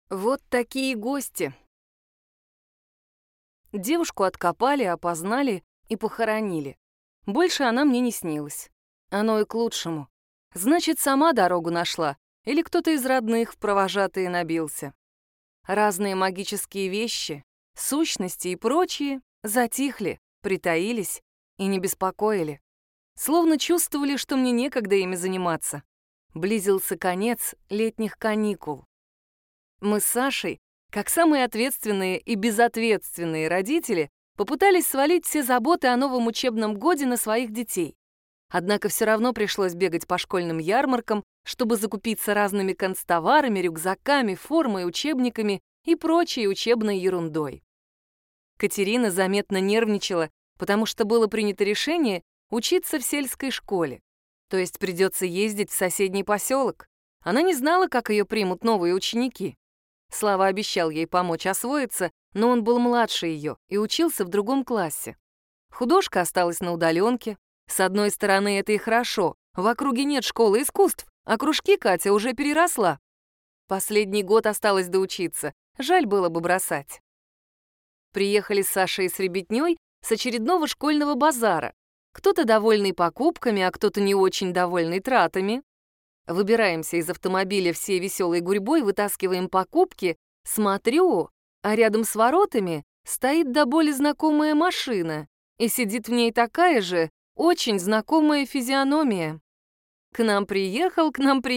Вот такие гости. Девушку откопали, опознали и похоронили. Больше она мне не снилась. Оно и к лучшему. Значит, сама дорогу нашла, или кто-то из родных в провожатые набился. Разные магические вещи, сущности и прочие затихли, притаились и не беспокоили. Словно чувствовали, что мне некогда ими заниматься. Близился конец летних каникул. Мы с Сашей, как самые ответственные и безответственные родители, попытались свалить все заботы о новом учебном годе на своих детей. Однако все равно пришлось бегать по школьным ярмаркам, чтобы закупиться разными канцтоварами, рюкзаками, формой, учебниками и прочей учебной ерундой. Катерина заметно нервничала, потому что было принято решение учиться в сельской школе. То есть придется ездить в соседний поселок. Она не знала, как ее примут новые ученики. Слава обещал ей помочь освоиться, но он был младше ее и учился в другом классе. Художка осталась на удаленке. С одной стороны, это и хорошо. В округе нет школы искусств, а кружки Катя уже переросла. Последний год осталось доучиться. Жаль было бы бросать. Приехали с Сашей и с ребятнёй с очередного школьного базара. Кто-то довольный покупками, а кто-то не очень довольный тратами. Выбираемся из автомобиля все веселой гурьбой, вытаскиваем покупки. Смотрю, а рядом с воротами стоит до боли знакомая машина, и сидит в ней такая же, очень знакомая физиономия. К нам приехал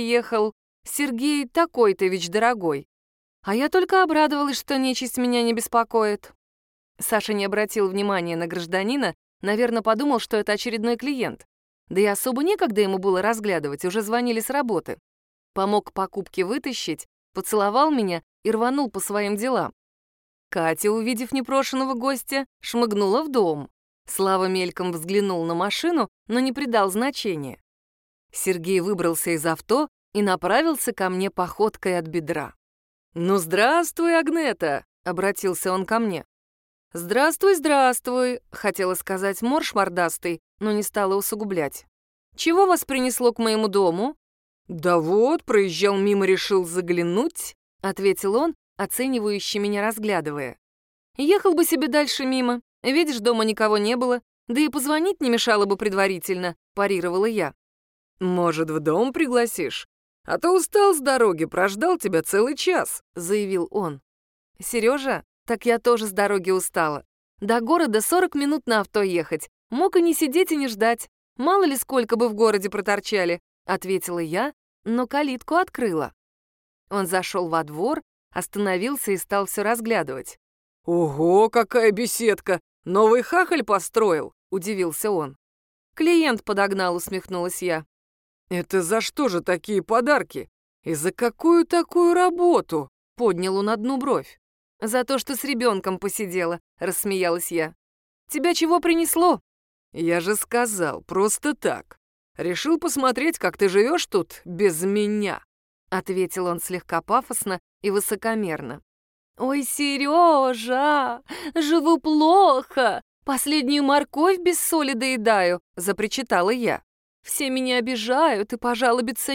Сергей такой-то ведь дорогой. А я только обрадовалась, что нечисть меня не беспокоит. Саша не обратил внимания на гражданина, наверное, подумал, что это очередной клиент. Да и особо некогда ему было разглядывать, уже звонили с работы. Помог покупки вытащить, поцеловал меня и рванул по своим делам. Катя, увидев непрошенного гостя, шмыгнула в дом. Слава мельком взглянул на машину, но не придал значения. Сергей выбрался из авто и направился ко мне походкой от бедра. «Ну, здравствуй, Агнета!» — обратился он ко мне. «Здравствуй, здравствуй!» — хотела сказать морж мордастый, но не стала усугублять. «Чего вас принесло к моему дому?» «Да вот, проезжал мимо, решил заглянуть», — ответил он, оценивающе меня разглядывая. «Ехал бы себе дальше мимо. Видишь, дома никого не было. Да и позвонить не мешало бы предварительно», — парировала я. «Может, в дом пригласишь? А то устал с дороги, прождал тебя целый час», — заявил он. «Сережа, так я тоже с дороги устала. До города 40 минут на авто ехать. Мог и не сидеть, и не ждать. Мало ли сколько бы в городе проторчали», — ответила я, но калитку открыла. Он зашел во двор, остановился и стал все разглядывать. «Ого, какая беседка! Новый хахаль построил!» — удивился он. «Клиент подогнал», — усмехнулась я. «Это за что же такие подарки? И за какую такую работу?» — поднял он одну бровь. «За то, что с ребенком посидела», — рассмеялась я. «Тебя чего принесло?» «Я же сказал, просто так. Решил посмотреть, как ты живешь тут без меня», — ответил он слегка пафосно и высокомерно. «Ой, Сережа, живу плохо. Последнюю морковь без соли доедаю», — запричитала я. «Все меня обижают, и пожалобиться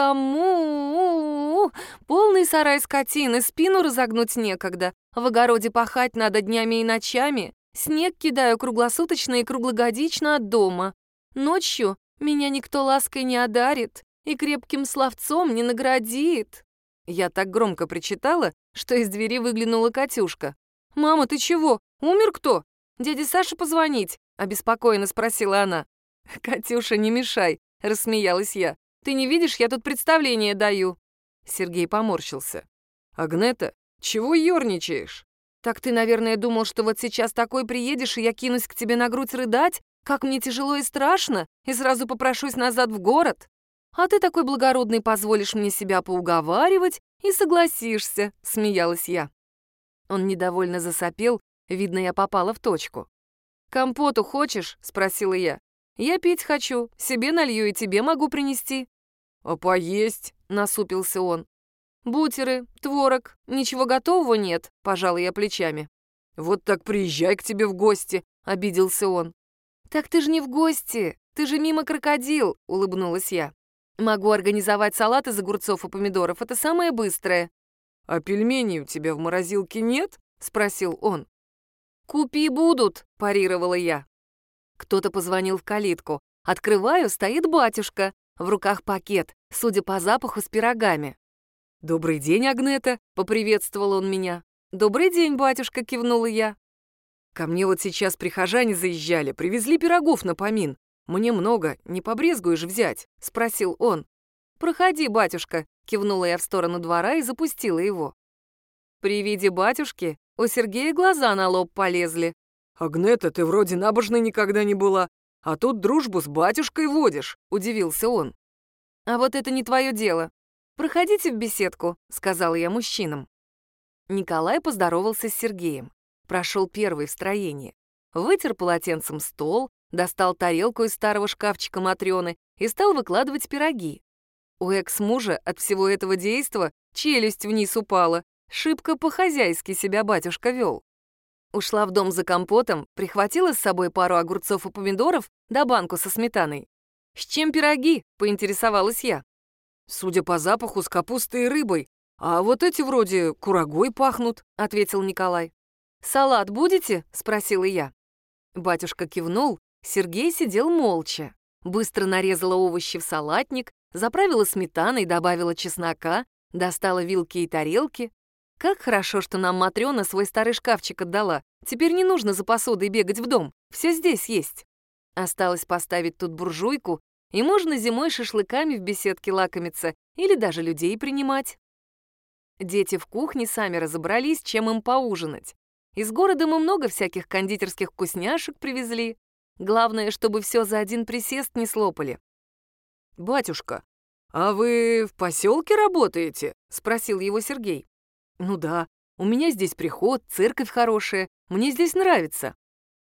некому. Полный сарай скотины, спину разогнуть некогда. В огороде пахать надо днями и ночами. Снег кидаю круглосуточно и круглогодично от дома. Ночью меня никто лаской не одарит и крепким словцом не наградит». Я так громко причитала, что из двери выглянула Катюшка. «Мама, ты чего? Умер кто? Дяде Саше позвонить?» — обеспокоенно спросила она. «Катюша, не мешай», — рассмеялась я. «Ты не видишь, я тут представление даю». Сергей поморщился. «Агнета, чего ёрничаешь?» «Так ты, наверное, думал, что вот сейчас такой приедешь, и я кинусь к тебе на грудь рыдать? Как мне тяжело и страшно, и сразу попрошусь назад в город? А ты такой благородный позволишь мне себя поуговаривать и согласишься», — смеялась я. Он недовольно засопел, видно, я попала в точку. «Компоту хочешь?» — спросила я. «Я пить хочу, себе налью и тебе могу принести». «А поесть?» — насупился он. «Бутеры, творог, ничего готового нет», — пожала я плечами. «Вот так приезжай к тебе в гости», — обиделся он. «Так ты же не в гости, ты же мимо крокодил», — улыбнулась я. «Могу организовать салат из огурцов и помидоров, это самое быстрое». «А пельменей у тебя в морозилке нет?» — спросил он. «Купи будут», — парировала я. Кто-то позвонил в калитку. Открываю, стоит батюшка. В руках пакет, судя по запаху, с пирогами. «Добрый день, Агнета», — поприветствовал он меня. «Добрый день, батюшка», — кивнула я. «Ко мне вот сейчас прихожане заезжали, привезли пирогов на помин. Мне много, не побрезгуешь взять?» — спросил он. «Проходи, батюшка», — кивнула я в сторону двора и запустила его. При виде батюшки у Сергея глаза на лоб полезли. «Агнета, ты вроде набожной никогда не была, а тут дружбу с батюшкой водишь», — удивился он. «А вот это не твое дело. Проходите в беседку», — сказала я мужчинам. Николай поздоровался с Сергеем. Прошел первый в строении. Вытер полотенцем стол, достал тарелку из старого шкафчика Матрёны и стал выкладывать пироги. У экс-мужа от всего этого действа челюсть вниз упала. Шибко по-хозяйски себя батюшка вел. Ушла в дом за компотом, прихватила с собой пару огурцов и помидоров да банку со сметаной. «С чем пироги?» — поинтересовалась я. «Судя по запаху, с капустой и рыбой. А вот эти вроде курагой пахнут», — ответил Николай. «Салат будете?» — спросила я. Батюшка кивнул, Сергей сидел молча. Быстро нарезала овощи в салатник, заправила сметаной, добавила чеснока, достала вилки и тарелки. Как хорошо, что нам Матрёна свой старый шкафчик отдала. Теперь не нужно за посудой бегать в дом. Все здесь есть. Осталось поставить тут буржуйку, и можно зимой шашлыками в беседке лакомиться или даже людей принимать. Дети в кухне сами разобрались, чем им поужинать. Из города мы много всяких кондитерских вкусняшек привезли. Главное, чтобы все за один присест не слопали. «Батюшка, а вы в поселке работаете?» — спросил его Сергей. «Ну да, у меня здесь приход, церковь хорошая, мне здесь нравится».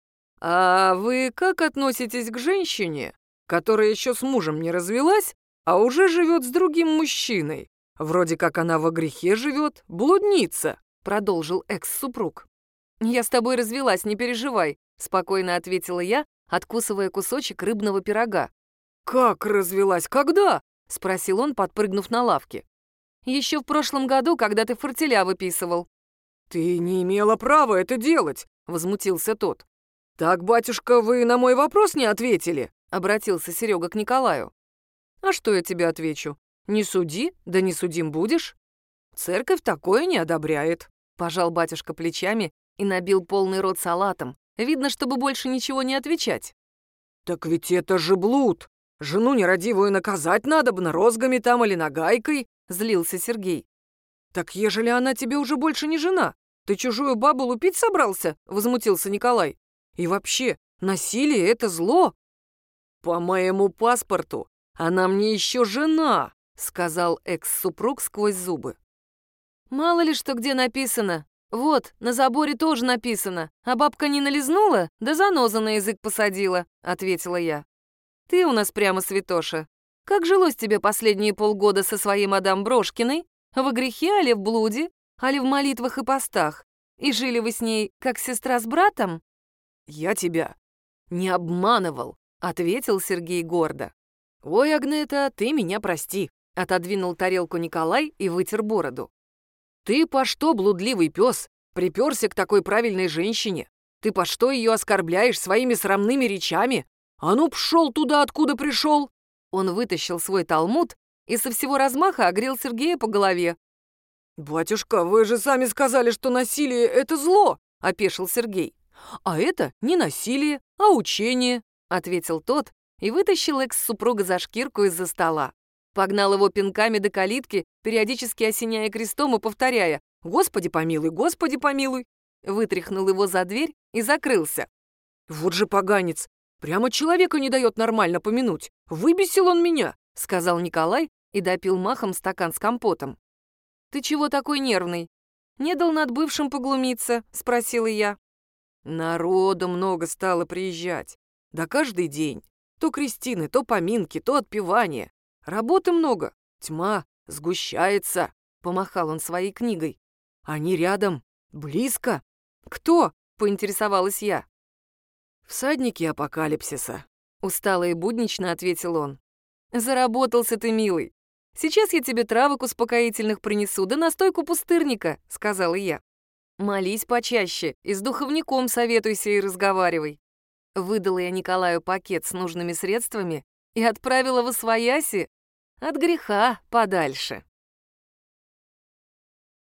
«А вы как относитесь к женщине, которая еще с мужем не развелась, а уже живет с другим мужчиной? Вроде как она во грехе живет, блудница», — продолжил экс-супруг. «Я с тобой развелась, не переживай», — спокойно ответила я, откусывая кусочек рыбного пирога. «Как развелась? Когда?» — спросил он, подпрыгнув на лавке. «Еще в прошлом году, когда ты фортеля выписывал». «Ты не имела права это делать», — возмутился тот. «Так, батюшка, вы на мой вопрос не ответили?» — обратился Серега к Николаю. «А что я тебе отвечу? Не суди, да не судим будешь. Церковь такое не одобряет», — пожал батюшка плечами и набил полный рот салатом. Видно, чтобы больше ничего не отвечать. «Так ведь это же блуд. Жену нерадивую наказать надобно розгами там или нагайкой», — злился Сергей. «Так ежели она тебе уже больше не жена, ты чужую бабу лупить собрался?» — возмутился Николай. «И вообще, насилие — это зло». «По моему паспорту она мне еще жена», — сказал экс-супруг сквозь зубы. «Мало ли что где написано. Вот, на заборе тоже написано. А бабка не нализнула, да заноза на язык посадила», — ответила я. «Ты у нас прямо святоша. Как жилось тебе последние полгода со своей мадам Брошкиной? Во грехе, али в блуде, али в молитвах и постах? И жили вы с ней, как сестра с братом?» «Я тебя не обманывал», — ответил Сергей гордо. «Ой, Агнета, ты меня прости», — отодвинул тарелку Николай и вытер бороду. «Ты по что, блудливый пес, приперся к такой правильной женщине? Ты по что ее оскорбляешь своими срамными речами? А ну, пшел туда, откуда пришел!» Он вытащил свой талмуд и со всего размаха огрел Сергея по голове. «Батюшка, вы же сами сказали, что насилие — это зло!» — опешил Сергей. «А это не насилие, а учение», — ответил тот и вытащил экс-супруга за шкирку из-за стола. Погнал его пинками до калитки, периодически осеняя крестом и повторяя «Господи помилуй, Господи помилуй!» Вытряхнул его за дверь и закрылся. «Вот же поганец! Прямо человека не дает нормально помянуть! Выбесил он меня!» — сказал Николай и допил махом стакан с компотом. «Ты чего такой нервный? Не дал над бывшим поглумиться?» — спросила я. Народу много стало приезжать. Да каждый день. То крестины, то поминки, то отпевания. Работы много, тьма сгущается», — помахал он своей книгой. «Они рядом, близко». «Кто?» — поинтересовалась я. «Всадники апокалипсиса», — устало и буднично ответил он. «Заработался ты, милый. Сейчас я тебе травок успокоительных принесу, да настойку пустырника», — сказала я. «Молись почаще и с духовником советуйся и разговаривай». Выдала я Николаю пакет с нужными средствами и отправила восвояси от греха подальше.